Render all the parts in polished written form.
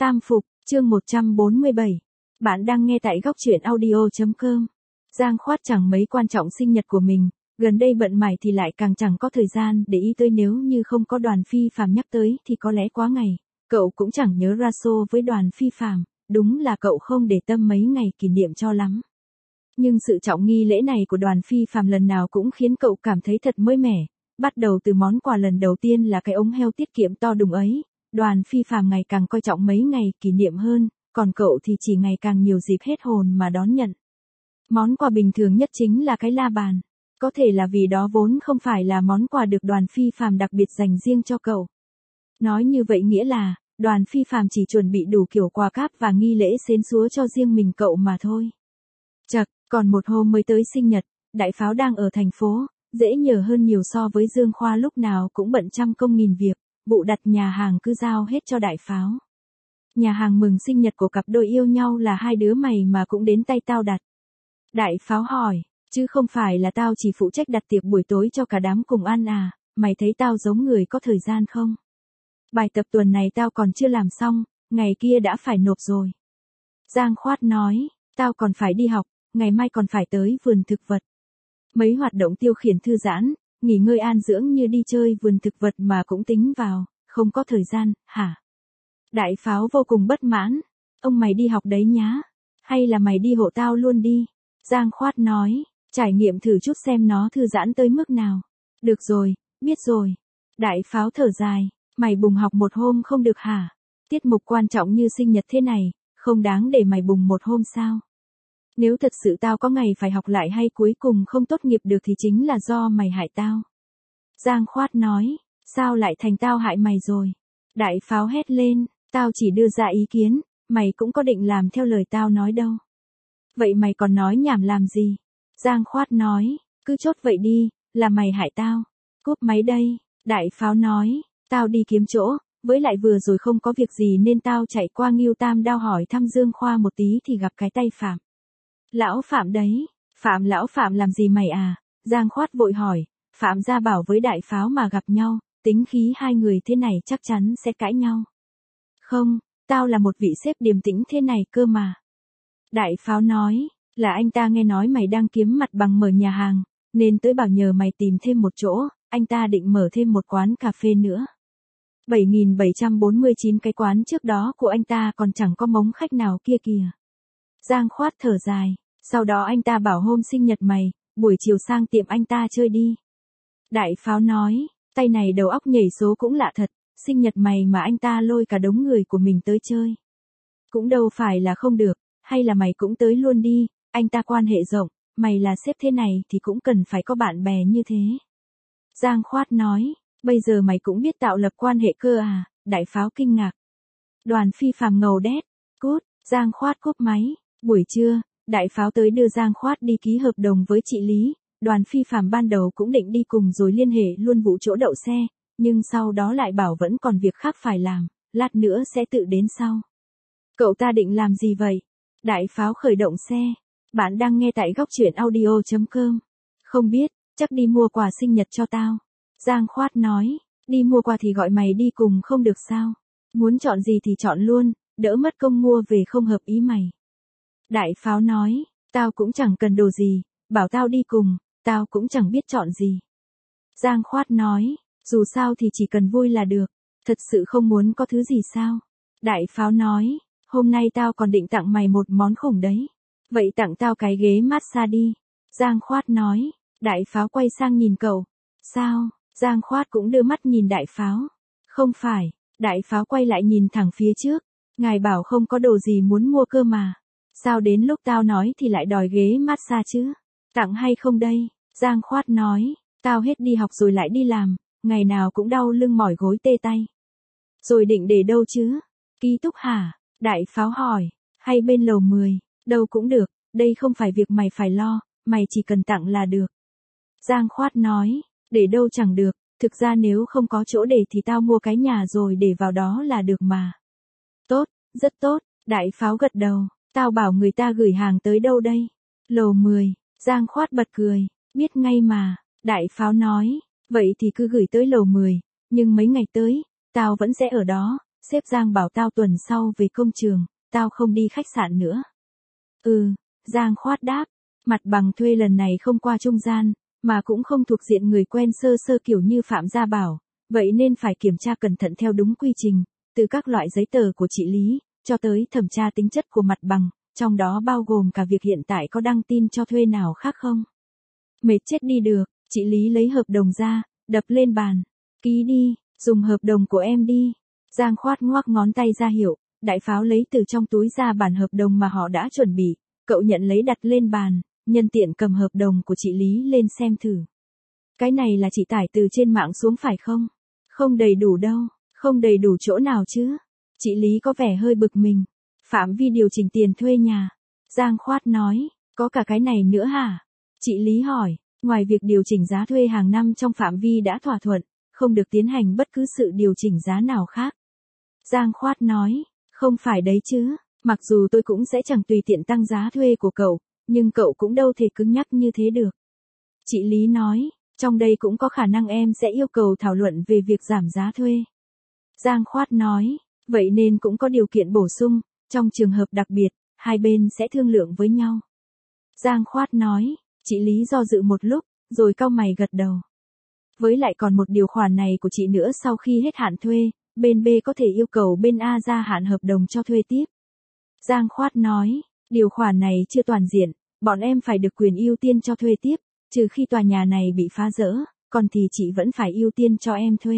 Tam Phục, chương 147. Bạn đang nghe tại góc truyện audio.com. Giang Khoát chẳng mấy quan trọng sinh nhật của mình, gần đây bận mải thì lại càng chẳng có thời gian để ý tới, nếu như không có Đoàn Phi Phàm nhắc tới thì có lẽ quá ngày, cậu cũng chẳng nhớ ra xô với Đoàn Phi Phàm, đúng là cậu không để tâm mấy ngày kỷ niệm cho lắm. Nhưng sự trọng nghi lễ này của Đoàn Phi Phàm lần nào cũng khiến cậu cảm thấy thật mới mẻ, bắt đầu từ món quà lần đầu tiên là cái ống heo tiết kiệm to đùng ấy. Đoàn Phi Phàm ngày càng coi trọng mấy ngày kỷ niệm hơn, còn cậu thì chỉ ngày càng nhiều dịp hết hồn mà đón nhận. Món quà bình thường nhất chính là cái la bàn. Có thể là vì đó vốn không phải là món quà được Đoàn Phi Phàm đặc biệt dành riêng cho cậu. Nói như vậy nghĩa là, Đoàn Phi Phàm chỉ chuẩn bị đủ kiểu quà cáp và nghi lễ xến xúa cho riêng mình cậu mà thôi. Chậc, còn một hôm mới tới sinh nhật, Đại Pháo đang ở thành phố, dễ nhờ hơn nhiều so với Dương Khoa lúc nào cũng bận trăm công nghìn việc. Vụ đặt nhà hàng cứ giao hết cho Đại Pháo. Nhà hàng mừng sinh nhật của cặp đôi yêu nhau là hai đứa mày mà cũng đến tay tao đặt. Đại Pháo hỏi, chứ không phải là tao chỉ phụ trách đặt tiệc buổi tối cho cả đám cùng ăn à, mày thấy tao giống người có thời gian không? Bài tập tuần này tao còn chưa làm xong, ngày kia đã phải nộp rồi. Giang Khoát nói, tao còn phải đi học, ngày mai còn phải tới vườn thực vật. Mấy hoạt động tiêu khiển thư giãn, nghỉ ngơi an dưỡng như đi chơi vườn thực vật mà cũng tính vào, không có thời gian, hả? Đại Pháo vô cùng bất mãn, ông mày đi học đấy nhá, hay là mày đi hộ tao luôn đi? Giang Khoát nói, trải nghiệm thử chút xem nó thư giãn tới mức nào. Được rồi, biết rồi. Đại Pháo thở dài, mày bùng học một hôm không được hả? Tiết mục quan trọng như sinh nhật thế này, không đáng để mày bùng một hôm sao? Nếu thật sự tao có ngày phải học lại hay cuối cùng không tốt nghiệp được thì chính là do mày hại tao. Giang Khoát nói, sao lại thành tao hại mày rồi? Đại Pháo hét lên, tao chỉ đưa ra ý kiến, mày cũng có định làm theo lời tao nói đâu. Vậy mày còn nói nhảm làm gì? Giang Khoát nói, cứ chốt vậy đi, là mày hại tao. Cúp máy đây, Đại Pháo nói, tao đi kiếm chỗ, với lại vừa rồi không có việc gì nên tao chạy qua Ngưu Tam Đao hỏi thăm Dương Khoa một tí thì gặp cái tay Phạm. Lão Phạm đấy, lão Phạm làm gì mày à? Giang Khoát vội hỏi, Phạm gia bảo với Đại Pháo mà gặp nhau, tính khí hai người thế này chắc chắn sẽ cãi nhau. Không, tao là một vị sếp điềm tĩnh thế này cơ mà. Đại Pháo nói, là anh ta nghe nói mày đang kiếm mặt bằng mở nhà hàng, nên tới bảo nhờ mày tìm thêm một chỗ, anh ta định mở thêm một quán cà phê nữa. 7.749 cái quán trước đó của anh ta còn chẳng có mống khách nào kia kìa. Giang Khoát thở dài, sau đó anh ta bảo hôm sinh nhật mày, buổi chiều sang tiệm anh ta chơi đi. Đại Pháo nói, tay này đầu óc nhảy số cũng lạ thật, sinh nhật mày mà anh ta lôi cả đống người của mình tới chơi. Cũng đâu phải là không được, hay là mày cũng tới luôn đi, anh ta quan hệ rộng, mày là sếp thế này thì cũng cần phải có bạn bè như thế. Giang Khoát nói, bây giờ mày cũng biết tạo lập quan hệ cơ à? Đại Pháo kinh ngạc. Đoàn Phi Phàm ngầu đét, cút, Giang Khoát cúp máy. Buổi trưa, Đại Pháo tới đưa Giang Khoát đi ký hợp đồng với chị Lý. Đoàn Phi Phàm ban đầu cũng định đi cùng rồi liên hệ luôn vụ chỗ đậu xe, nhưng sau đó lại bảo vẫn còn việc khác phải làm, lát nữa sẽ tự đến sau. Cậu ta định làm gì vậy? Đại Pháo khởi động xe. Bạn đang nghe tại góc truyện audio.com. Không biết, chắc đi mua quà sinh nhật cho tao. Giang Khoát nói, đi mua quà thì gọi mày đi cùng không được sao? Muốn chọn gì thì chọn luôn, đỡ mất công mua về không hợp ý mày. Đại Pháo nói, tao cũng chẳng cần đồ gì, bảo tao đi cùng, tao cũng chẳng biết chọn gì. Giang Khoát nói, dù sao thì chỉ cần vui là được, thật sự không muốn có thứ gì sao? Đại Pháo nói, hôm nay tao còn định tặng mày một món khủng đấy. Vậy tặng tao cái ghế massage đi. Giang Khoát nói, Đại Pháo quay sang nhìn cậu. Sao? Giang Khoát cũng đưa mắt nhìn Đại Pháo. Không phải, Đại Pháo quay lại nhìn thẳng phía trước. Ngài bảo không có đồ gì muốn mua cơ mà. Sao đến lúc tao nói thì lại đòi ghế massage chứ? Tặng hay không đây? Giang Khoát nói, tao hết đi học rồi lại đi làm, ngày nào cũng đau lưng mỏi gối tê tay. Rồi định để đâu chứ? Ký túc hả? Đại Pháo hỏi, hay bên lầu 10, đâu cũng được, đây không phải việc mày phải lo, mày chỉ cần tặng là được. Giang Khoát nói, để đâu chẳng được, thực ra nếu không có chỗ để thì tao mua cái nhà rồi để vào đó là được mà. Tốt, rất tốt, Đại Pháo gật đầu, tao bảo người ta gửi hàng tới đâu đây? Lầu 10, Giang Khoát bật cười, biết ngay mà, Đại Pháo nói, vậy thì cứ gửi tới lầu 10, nhưng mấy ngày tới, tao vẫn sẽ ở đó, Sếp Giang bảo tao tuần sau về công trường, tao không đi khách sạn nữa. Giang khoát đáp, mặt bằng thuê lần này không qua trung gian, mà cũng không thuộc diện người quen sơ sơ kiểu như Phạm Gia Bảo, vậy nên phải kiểm tra cẩn thận theo đúng quy trình, từ các loại giấy tờ của chị Lý, cho tới thẩm tra tính chất của mặt bằng, trong đó bao gồm cả việc hiện tại có đăng tin cho thuê nào khác không. Mệt chết đi được, chị Lý lấy hợp đồng ra, đập lên bàn. Ký đi, dùng hợp đồng của em đi. Giang khoát ngoắc ngón tay ra hiệu, Đại Pháo lấy từ trong túi ra bản hợp đồng mà họ đã chuẩn bị, cậu nhận lấy đặt lên bàn, nhân tiện cầm hợp đồng của chị Lý lên xem thử. Cái này là chị tải từ trên mạng xuống phải không? Không đầy đủ đâu, không đầy đủ chỗ nào chứ? Chị Lý có vẻ hơi bực mình. Phạm vi điều chỉnh tiền thuê nhà. Giang khoát nói, có cả cái này nữa hả? Chị Lý hỏi, ngoài việc điều chỉnh giá thuê hàng năm trong phạm vi đã thỏa thuận, không được tiến hành bất cứ sự điều chỉnh giá nào khác. Giang khoát nói, không phải đấy chứ, mặc dù tôi cũng sẽ chẳng tùy tiện tăng giá thuê của cậu, nhưng cậu cũng đâu thể cứng nhắc như thế được. Chị Lý nói, trong đây cũng có khả năng em sẽ yêu cầu thảo luận về việc giảm giá thuê. Giang khoát nói, vậy nên cũng có điều kiện bổ sung, trong trường hợp đặc biệt, hai bên sẽ thương lượng với nhau. Giang khoát nói, chị Lý do dự một lúc, rồi cau mày gật đầu. Với lại còn một điều khoản này của chị nữa, sau khi hết hạn thuê, bên B có thể yêu cầu bên A gia hạn hợp đồng cho thuê tiếp. Giang khoát nói, điều khoản này chưa toàn diện, bọn em phải được quyền ưu tiên cho thuê tiếp, trừ khi tòa nhà này bị phá rỡ, còn thì chị vẫn phải ưu tiên cho em thuê.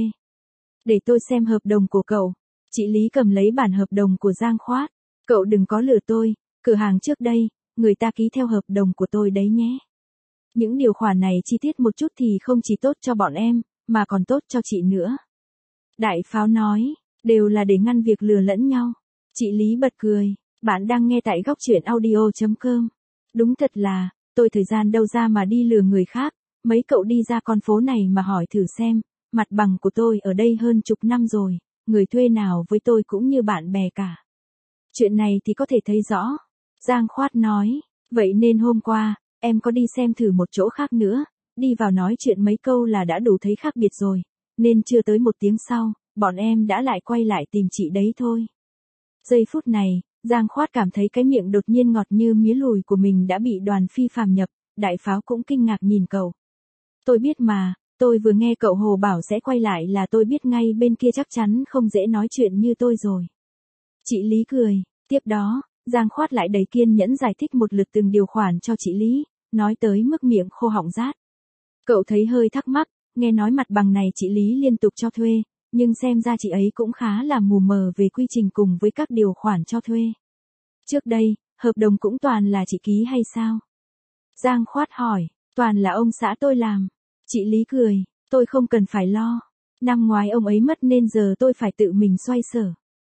Để tôi xem hợp đồng của cậu. Chị Lý cầm lấy bản hợp đồng của Giang khoát. Cậu đừng có lừa tôi, cửa hàng trước đây, người ta ký theo hợp đồng của tôi đấy nhé. Những điều khoản này chi tiết một chút thì không chỉ tốt cho bọn em, mà còn tốt cho chị nữa. Đại Pháo nói, đều là để ngăn việc lừa lẫn nhau. Chị Lý bật cười, bạn đang nghe tại góc truyện audio.com. Đúng thật là, tôi thời gian đâu ra mà đi lừa người khác, mấy cậu đi ra con phố này mà hỏi thử xem, mặt bằng của tôi ở đây hơn chục năm rồi, người thuê nào với tôi cũng như bạn bè cả. Chuyện này thì có thể thấy rõ. Giang khoát nói, vậy nên hôm qua, em có đi xem thử một chỗ khác nữa, đi vào nói chuyện mấy câu là đã đủ thấy khác biệt rồi, nên chưa tới một tiếng sau, bọn em đã lại quay lại tìm chị đấy thôi. Giây phút này, Giang khoát cảm thấy cái miệng đột nhiên ngọt như mía lùi của mình đã bị Đoàn Phi phàm nhập, Đại Pháo cũng kinh ngạc nhìn cậu. Tôi biết mà, tôi vừa nghe cậu Hồ bảo sẽ quay lại là tôi biết ngay bên kia chắc chắn không dễ nói chuyện như tôi rồi. Chị Lý cười, tiếp đó, Giang khoát lại đầy kiên nhẫn giải thích một lượt từng điều khoản cho chị Lý, nói tới mức miệng khô họng rát. Cậu thấy hơi thắc mắc, nghe nói mặt bằng này chị Lý liên tục cho thuê, nhưng xem ra chị ấy cũng khá là mù mờ về quy trình cùng với các điều khoản cho thuê. Trước đây, hợp đồng cũng toàn là chị ký hay sao? Giang khoát hỏi, toàn là ông xã tôi làm. Chị Lý cười, tôi không cần phải lo. Năm ngoái ông ấy mất nên giờ tôi phải tự mình xoay sở.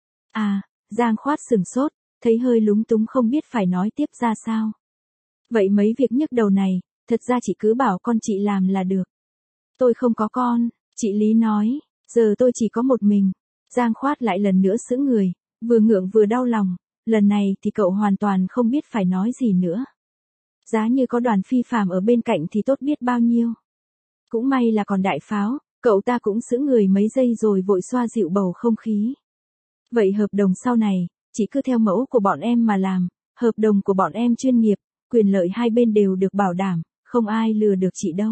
À, Giang khoát sửng sốt, thấy hơi lúng túng không biết phải nói tiếp ra sao. Vậy mấy việc nhức đầu này, thật ra chị cứ bảo con chị làm là được. Tôi không có con, chị Lý nói, giờ tôi chỉ có một mình. Giang khoát lại lần nữa sững người, vừa ngượng vừa đau lòng, lần này thì cậu hoàn toàn không biết phải nói gì nữa. Giá như có Đoàn Phi phàm ở bên cạnh thì tốt biết bao nhiêu. Cũng may là còn Đại Pháo, cậu ta cũng sững người mấy giây rồi vội xoa dịu bầu không khí. Vậy hợp đồng sau này, chị cứ theo mẫu của bọn em mà làm, hợp đồng của bọn em chuyên nghiệp, quyền lợi hai bên đều được bảo đảm, không ai lừa được chị đâu.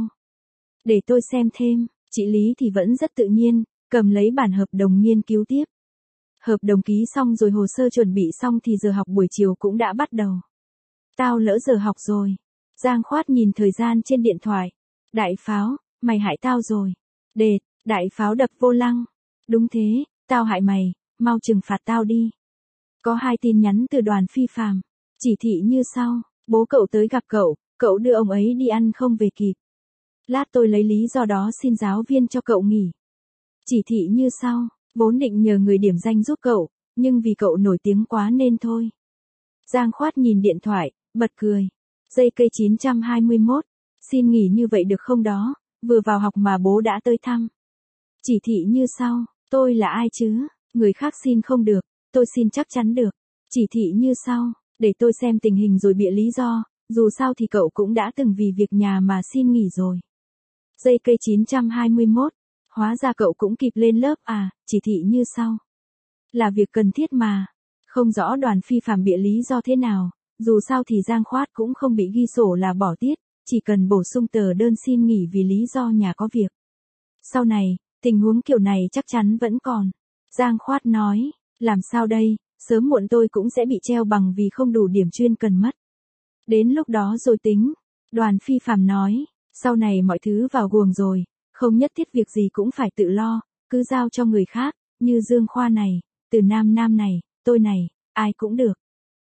Để tôi xem thêm, chị Lý thì vẫn rất tự nhiên, cầm lấy bản hợp đồng nghiên cứu tiếp. Hợp đồng ký xong rồi hồ sơ chuẩn bị xong thì giờ học buổi chiều cũng đã bắt đầu. Tao lỡ giờ học rồi. Giang khoát nhìn thời gian trên điện thoại. Đại Pháo, mày hại tao rồi. Đệt, Đại Pháo đập vô lăng. Đúng thế, tao hại mày, mau trừng phạt tao đi. Có 2 tin nhắn từ Đoàn Phi phàm. Chỉ thị như sau, bố cậu tới gặp cậu đưa ông ấy đi ăn không về kịp. Lát tôi lấy lý do đó xin giáo viên cho cậu nghỉ. Chỉ thị như sau, vốn định nhờ người điểm danh giúp cậu, nhưng vì cậu nổi tiếng quá nên thôi. Giang khoát nhìn điện thoại, bật cười. Dây cây 921, xin nghỉ như vậy được không đó, vừa vào học mà bố đã tới thăm. Chỉ thị như sau, tôi là ai chứ, người khác xin không được, tôi xin chắc chắn được. Chỉ thị như sau, để tôi xem tình hình rồi bịa lý do, dù sao thì cậu cũng đã từng vì việc nhà mà xin nghỉ rồi. Dây cây 921, hóa ra cậu cũng kịp lên lớp à, chỉ thị như sau. Là việc cần thiết mà. Không rõ Đoàn Phi Phạm bịa lý do thế nào, dù sao thì Giang Khoát cũng không bị ghi sổ là bỏ tiết, chỉ cần bổ sung tờ đơn xin nghỉ vì lý do nhà có việc. Sau này, tình huống kiểu này chắc chắn vẫn còn. Giang Khoát nói, làm sao đây, sớm muộn tôi cũng sẽ bị treo bằng vì không đủ điểm chuyên cần mất. Đến lúc đó rồi tính. Đoàn Phi Phạm nói, sau này mọi thứ vào guồng rồi, không nhất thiết việc gì cũng phải tự lo, cứ giao cho người khác, như Dương Khoa này, Từ Nam Nam này, tôi này, ai cũng được.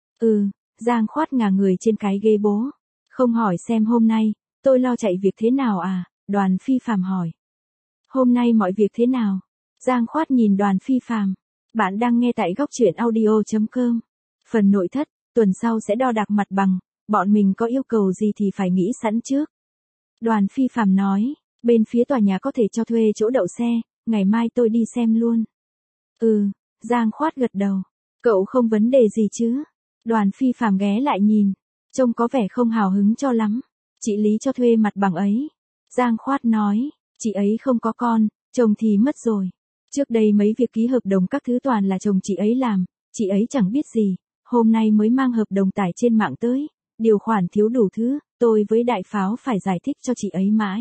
Giang Khoát ngả người trên cái ghế bố. Không hỏi xem hôm nay, tôi lo chạy việc thế nào à, Đoàn Phi Phạm hỏi. Hôm nay mọi việc thế nào? Giang Khoát nhìn Đoàn Phi Phạm. Bạn đang nghe tại góc truyện audio.com. Phần nội thất, tuần sau sẽ đo đạc mặt bằng, bọn mình có yêu cầu gì thì phải nghĩ sẵn trước. Đoàn Phi Phạm nói, bên phía tòa nhà có thể cho thuê chỗ đậu xe, ngày mai tôi đi xem luôn. Giang Khoát gật đầu. Cậu không vấn đề gì chứ? Đoàn Phi Phạm ghé lại nhìn, trông có vẻ không hào hứng cho lắm. Chị Lý cho thuê mặt bằng ấy. Giang Khoát nói, chị ấy không có con, chồng thì mất rồi. Trước đây mấy việc ký hợp đồng các thứ toàn là chồng chị ấy làm, chị ấy chẳng biết gì, hôm nay mới mang hợp đồng tải trên mạng tới, điều khoản thiếu đủ thứ, tôi với Đại Pháo phải giải thích cho chị ấy mãi.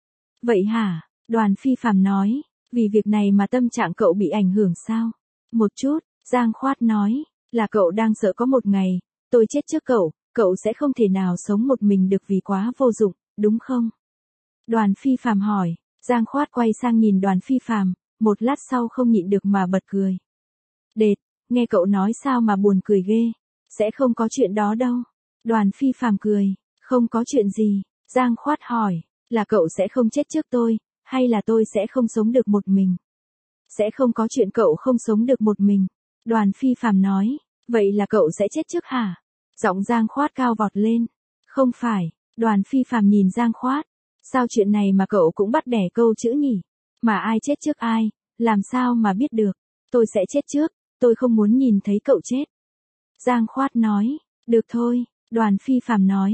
Vậy hả? Đoàn Phi Phạm nói, vì việc này mà tâm trạng cậu bị ảnh hưởng sao? Một chút, Giang Khoát nói, là cậu đang sợ có một ngày, tôi chết trước cậu sẽ không thể nào sống một mình được vì quá vô dụng, đúng không? Đoàn Phi Phạm hỏi, Giang Khoát quay sang nhìn Đoàn Phi Phạm, một lát sau không nhịn được mà bật cười. Đệt, nghe cậu nói sao mà buồn cười ghê, sẽ không có chuyện đó đâu. Đoàn Phi Phạm cười, không có chuyện gì. Giang Khoát hỏi, là cậu sẽ không chết trước tôi, hay là tôi sẽ không sống được một mình? Sẽ không có chuyện cậu không sống được một mình. Đoàn Phi Phạm nói, vậy là cậu sẽ chết trước hả? Giọng Giang Khoát cao vọt lên. Không phải, Đoàn Phi Phạm nhìn Giang Khoát. Sao chuyện này mà cậu cũng bắt bẻ câu chữ nhỉ? Mà ai chết trước ai, làm sao mà biết được? Tôi sẽ chết trước, tôi không muốn nhìn thấy cậu chết. Giang Khoát nói, được thôi. Đoàn Phi Phạm nói,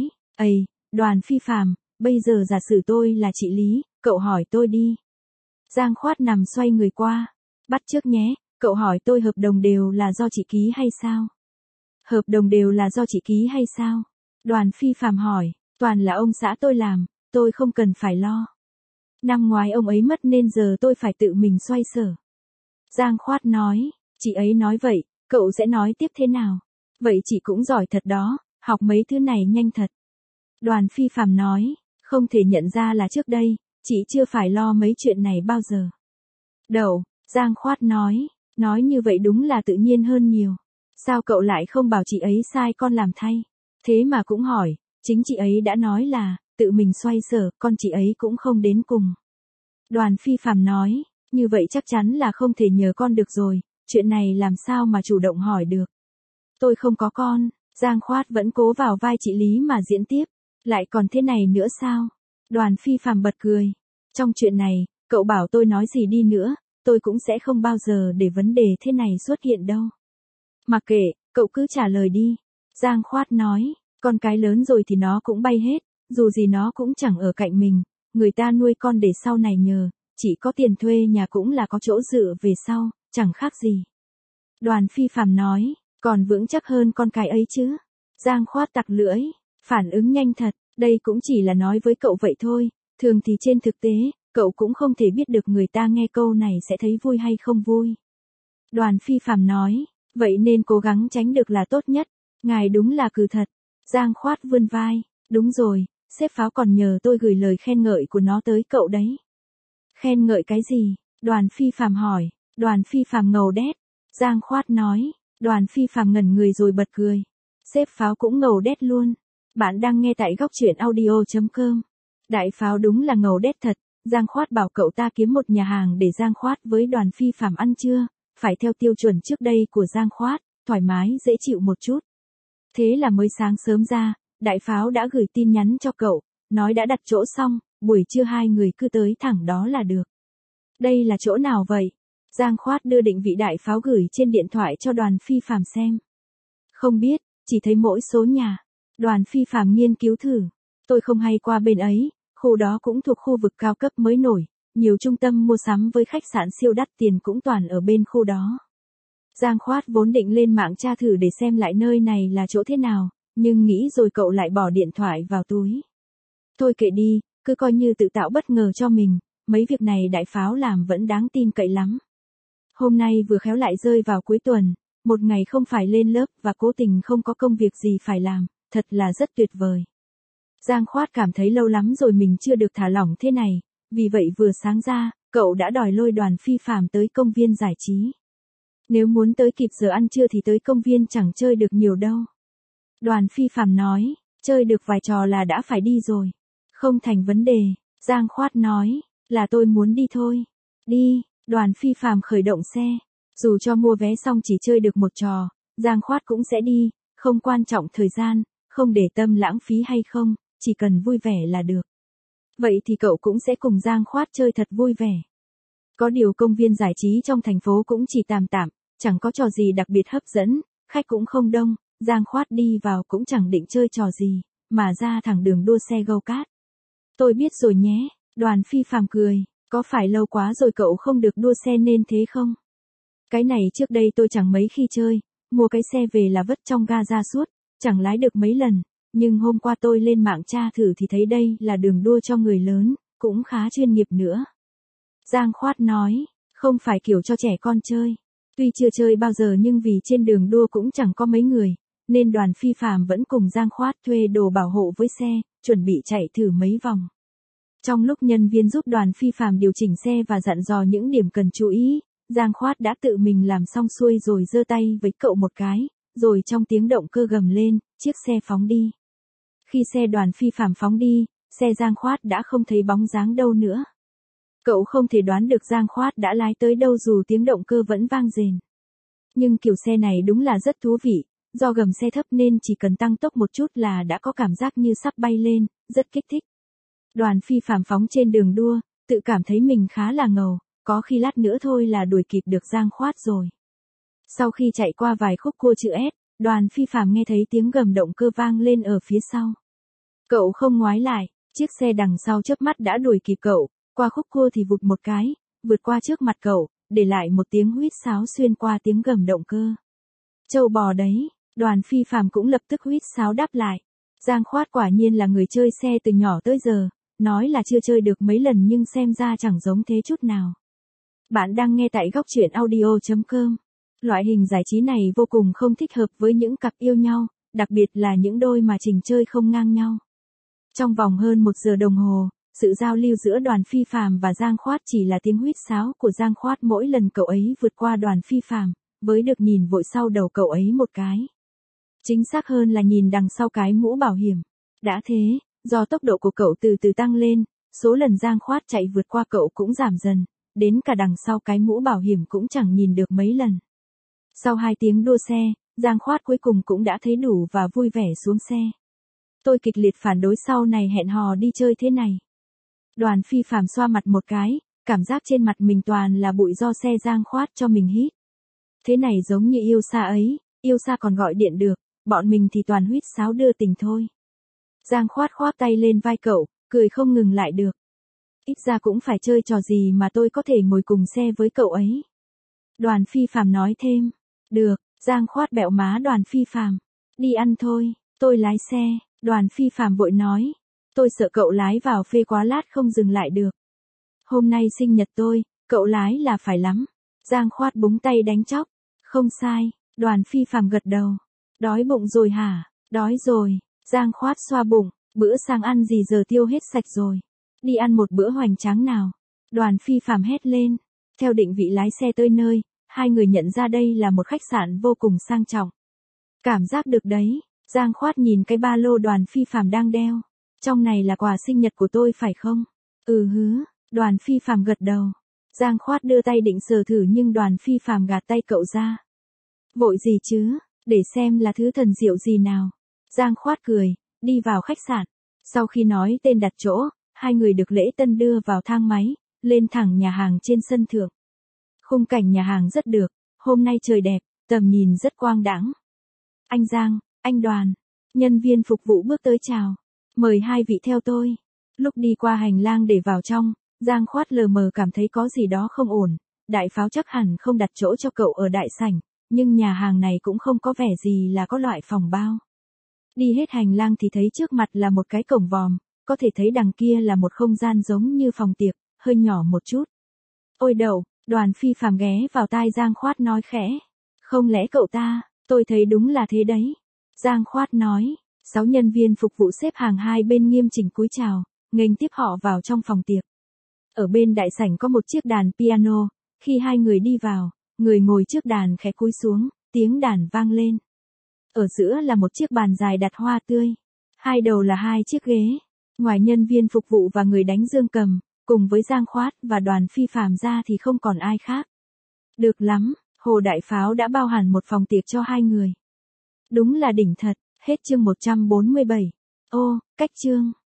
Đoàn Phi Phạm, bây giờ giả sử tôi là chị Lý, cậu hỏi tôi đi. Giang Khoát nằm xoay người qua. Bắt trước nhé, cậu hỏi tôi hợp đồng đều là do chị ký hay sao? Hợp đồng đều là do chị ký hay sao? Đoàn Phi Phạm hỏi, toàn là ông xã tôi làm, tôi không cần phải lo. Năm ngoái ông ấy mất nên giờ tôi phải tự mình xoay sở. Giang Khoát nói, chị ấy nói vậy, cậu sẽ nói tiếp thế nào? Vậy chị cũng giỏi thật đó, học mấy thứ này nhanh thật. Đoàn Phi Phạm nói, không thể nhận ra là trước đây, chị chưa phải lo mấy chuyện này bao giờ. Đậu, Giang Khoát nói như vậy đúng là tự nhiên hơn nhiều. Sao cậu lại không bảo chị ấy sai con làm thay? Thế mà cũng hỏi, chính chị ấy đã nói là, tự mình xoay sở, con chị ấy cũng không đến cùng. Đoàn Phi Phạm nói, như vậy chắc chắn là không thể nhờ con được rồi, chuyện này làm sao mà chủ động hỏi được. Tôi không có con, Giang Khoát vẫn cố vào vai chị Lý mà diễn tiếp, lại còn thế này nữa sao? Đoàn Phi Phạm bật cười. Trong chuyện này, cậu bảo tôi nói gì đi nữa, tôi cũng sẽ không bao giờ để vấn đề thế này xuất hiện đâu. Mặc kệ, cậu cứ trả lời đi. Giang Khoát nói, con cái lớn rồi thì nó cũng bay hết, dù gì nó cũng chẳng ở cạnh mình, người ta nuôi con để sau này nhờ, chỉ có tiền thuê nhà cũng là có chỗ dựa về sau, chẳng khác gì. Đoàn Phi Phạm nói, còn vững chắc hơn con cái ấy chứ. Giang Khoát tặc lưỡi, phản ứng nhanh thật, đây cũng chỉ là nói với cậu vậy thôi, thường thì trên thực tế, cậu cũng không thể biết được người ta nghe câu này sẽ thấy vui hay không vui. Đoàn Phi Phạm nói, vậy nên cố gắng tránh được là tốt nhất, ngài đúng là cừ thật. Giang Khoát vươn vai, đúng rồi, sếp Pháo còn nhờ tôi gửi lời khen ngợi của nó tới cậu đấy. Khen ngợi cái gì? Đoàn Phi Phạm hỏi. Đoàn Phi Phạm ngầu đét. Giang Khoát nói. Đoàn Phi Phạm ngẩn người rồi bật cười. Sếp Pháo cũng ngầu đét luôn. Bạn đang nghe tại góc truyện audio.com. Đại Pháo đúng là ngầu đét thật. Giang Khoát bảo cậu ta kiếm một nhà hàng để Giang Khoát với Đoàn Phi Phạm ăn trưa, phải theo tiêu chuẩn trước đây của Giang Khoát, thoải mái dễ chịu một chút. Thế là mới sáng sớm ra, Đại Pháo đã gửi tin nhắn cho cậu, nói đã đặt chỗ xong, buổi trưa hai người cứ tới thẳng đó là được. Đây là chỗ nào vậy? Giang Khoát đưa định vị Đại Pháo gửi trên điện thoại cho Đoàn Phi Phạm xem. Không biết, chỉ thấy mỗi số nhà. Đoàn Phi Phạm nghiên cứu thử. Tôi không hay qua bên ấy, khu đó cũng thuộc khu vực cao cấp mới nổi, nhiều trung tâm mua sắm với khách sạn siêu đắt tiền cũng toàn ở bên khu đó. Giang Khoát vốn định lên mạng tra thử để xem lại nơi này là chỗ thế nào, nhưng nghĩ rồi cậu lại bỏ điện thoại vào túi. Thôi kệ đi, cứ coi như tự tạo bất ngờ cho mình, mấy việc này đại pháo làm vẫn đáng tin cậy lắm. Hôm nay vừa khéo lại rơi vào cuối tuần, một ngày không phải lên lớp và cố tình không có công việc gì phải làm, thật là rất tuyệt vời. Giang Khoát cảm thấy lâu lắm rồi mình chưa được thả lỏng thế này, vì vậy vừa sáng ra, cậu đã đòi lôi Đoàn Phi Phàm tới công viên giải trí. Nếu muốn tới kịp giờ ăn trưa thì tới công viên chẳng chơi được nhiều đâu. Đoàn Phi Phàm nói, chơi được vài trò là đã phải đi rồi. Không thành vấn đề, Giang Khoát nói, là tôi muốn đi thôi. Đi, Đoàn Phi Phàm khởi động xe. Dù cho mua vé xong chỉ chơi được một trò, Giang Khoát cũng sẽ đi, không quan trọng thời gian, không để tâm lãng phí hay không, chỉ cần vui vẻ là được. Vậy thì cậu cũng sẽ cùng Giang Khoát chơi thật vui vẻ. Có điều công viên giải trí trong thành phố cũng chỉ tạm tạm, chẳng có trò gì đặc biệt hấp dẫn, khách cũng không đông, Giang Khoát đi vào cũng chẳng định chơi trò gì, mà ra thẳng đường đua xe go-kart. Tôi biết rồi nhé, Đoàn Phi Phàm cười, có phải lâu quá rồi cậu không được đua xe nên thế không? Cái này trước đây tôi chẳng mấy khi chơi, mua cái xe về là vất trong ga ra suốt, chẳng lái được mấy lần, nhưng hôm qua tôi lên mạng tra thử thì thấy đây là đường đua cho người lớn, cũng khá chuyên nghiệp nữa. Giang Khoát nói, không phải kiểu cho trẻ con chơi. Tuy chưa chơi bao giờ nhưng vì trên đường đua cũng chẳng có mấy người, nên Đoàn Phi Phàm vẫn cùng Giang Khoát thuê đồ bảo hộ với xe, chuẩn bị chạy thử mấy vòng. Trong lúc nhân viên giúp Đoàn Phi Phàm điều chỉnh xe và dặn dò những điểm cần chú ý, Giang Khoát đã tự mình làm xong xuôi rồi giơ tay với cậu một cái, rồi trong tiếng động cơ gầm lên, chiếc xe phóng đi. Khi xe Đoàn Phi Phàm phóng đi, xe Giang Khoát đã không thấy bóng dáng đâu nữa. Cậu không thể đoán được Giang Khoát đã lái tới đâu dù tiếng động cơ vẫn vang rền. Nhưng kiểu xe này đúng là rất thú vị, do gầm xe thấp nên chỉ cần tăng tốc một chút là đã có cảm giác như sắp bay lên, rất kích thích. Đoàn Phi Phàm phóng trên đường đua, tự cảm thấy mình khá là ngầu, có khi lát nữa thôi là đuổi kịp được Giang Khoát rồi. Sau khi chạy qua vài khúc cua chữ S, Đoàn Phi Phàm nghe thấy tiếng gầm động cơ vang lên ở phía sau. Cậu không ngoái lại, chiếc xe đằng sau chớp mắt đã đuổi kịp cậu, qua khúc cua thì vụt một cái, vượt qua trước mặt cậu, để lại một tiếng huýt sáo xuyên qua tiếng gầm động cơ. Trâu bò đấy, Đoàn Phi Phàm cũng lập tức huýt sáo đáp lại. Giang Khoát quả nhiên là người chơi xe từ nhỏ tới giờ, nói là chưa chơi được mấy lần nhưng xem ra chẳng giống thế chút nào. Bạn đang nghe tại góc truyện audio.com. Loại hình giải trí này vô cùng không thích hợp với những cặp yêu nhau, đặc biệt là những đôi mà trình chơi không ngang nhau. Trong vòng hơn 1 giờ đồng hồ, sự giao lưu giữa Đoàn Phi Phàm và Giang Khoát chỉ là tiếng huýt sáo của Giang Khoát mỗi lần cậu ấy vượt qua Đoàn Phi Phàm, với được nhìn vội sau đầu cậu ấy một cái. Chính xác hơn là nhìn đằng sau cái mũ bảo hiểm. Đã thế, do tốc độ của cậu từ từ tăng lên, số lần Giang Khoát chạy vượt qua cậu cũng giảm dần, đến cả đằng sau cái mũ bảo hiểm cũng chẳng nhìn được mấy lần. Sau 2 tiếng đua xe, Giang Khoát cuối cùng cũng đã thấy đủ và vui vẻ xuống xe. Tôi kịch liệt phản đối sau này hẹn hò đi chơi thế này. Đoàn Phi Phàm xoa mặt một cái, cảm giác trên mặt mình toàn là bụi do xe Giang Khoát cho mình hít. Thế này giống như yêu xa ấy, yêu xa còn gọi điện được, bọn mình thì toàn huýt sáo đưa tình thôi. Giang Khoát khoác tay lên vai cậu, cười không ngừng lại được. Ít ra cũng phải chơi trò gì mà tôi có thể ngồi cùng xe với cậu ấy. Đoàn Phi Phàm nói thêm. Được, Giang Khoát bẹo má Đoàn Phi Phàm. Đi ăn thôi, tôi lái xe, Đoàn Phi Phàm vội nói. Tôi sợ cậu lái vào phê quá lát không dừng lại được. Hôm nay sinh nhật tôi, cậu lái là phải lắm. Giang Khoát búng tay đánh chóc. Không sai, Đoàn Phi Phàm gật đầu. Đói bụng rồi hả? Đói rồi, Giang Khoát xoa bụng, bữa sáng ăn gì giờ tiêu hết sạch rồi. Đi ăn một bữa hoành tráng nào. Đoàn Phi Phàm hét lên. Theo định vị lái xe tới nơi, hai người nhận ra đây là một khách sạn vô cùng sang trọng. Cảm giác được đấy, Giang Khoát nhìn cái ba lô Đoàn Phi Phàm đang đeo. Trong này là quà sinh nhật của tôi phải không? Ừ hứ, Đoàn Phi Phàm gật đầu. Giang Khoát đưa tay định sờ thử nhưng Đoàn Phi Phàm gạt tay cậu ra. Vội gì chứ, để xem là thứ thần diệu gì nào. Giang Khoát cười, đi vào khách sạn. Sau khi nói tên đặt chỗ, hai người được lễ tân đưa vào thang máy, lên thẳng nhà hàng trên sân thượng. Khung cảnh nhà hàng rất được, hôm nay trời đẹp, tầm nhìn rất quang đãng. Anh Giang, anh Đoàn, nhân viên phục vụ bước tới chào. Mời hai vị theo tôi. Lúc đi qua hành lang để vào trong, Giang Khoát lờ mờ cảm thấy có gì đó không ổn. Đại pháo chắc hẳn không đặt chỗ cho cậu ở đại sảnh, nhưng nhà hàng này cũng không có vẻ gì là có loại phòng bao. Đi hết hành lang thì thấy trước mặt là một cái cổng vòm, có thể thấy đằng kia là một không gian giống như phòng tiệc, hơi nhỏ một chút. Ôi đậu, Đoàn Phi Phàm ghé vào tai Giang Khoát nói khẽ. Không lẽ cậu ta, tôi thấy đúng là thế đấy. Giang Khoát nói, 6 nhân viên phục vụ xếp hàng hai bên nghiêm chỉnh cúi chào, nghênh tiếp họ vào trong phòng tiệc. Ở bên đại sảnh có một chiếc đàn piano, khi hai người đi vào, người ngồi trước đàn khẽ cúi xuống, tiếng đàn vang lên. Ở giữa là một chiếc bàn dài đặt hoa tươi, hai đầu là hai chiếc ghế. Ngoài nhân viên phục vụ và người đánh dương cầm, cùng với Giang Khoát và Đoàn Phi Phàm ra thì không còn ai khác. Được lắm, Hồ Đại Pháo đã bao hẳn một phòng tiệc cho hai người. Đúng là đỉnh thật, hết chương 147. Ô, cách chương.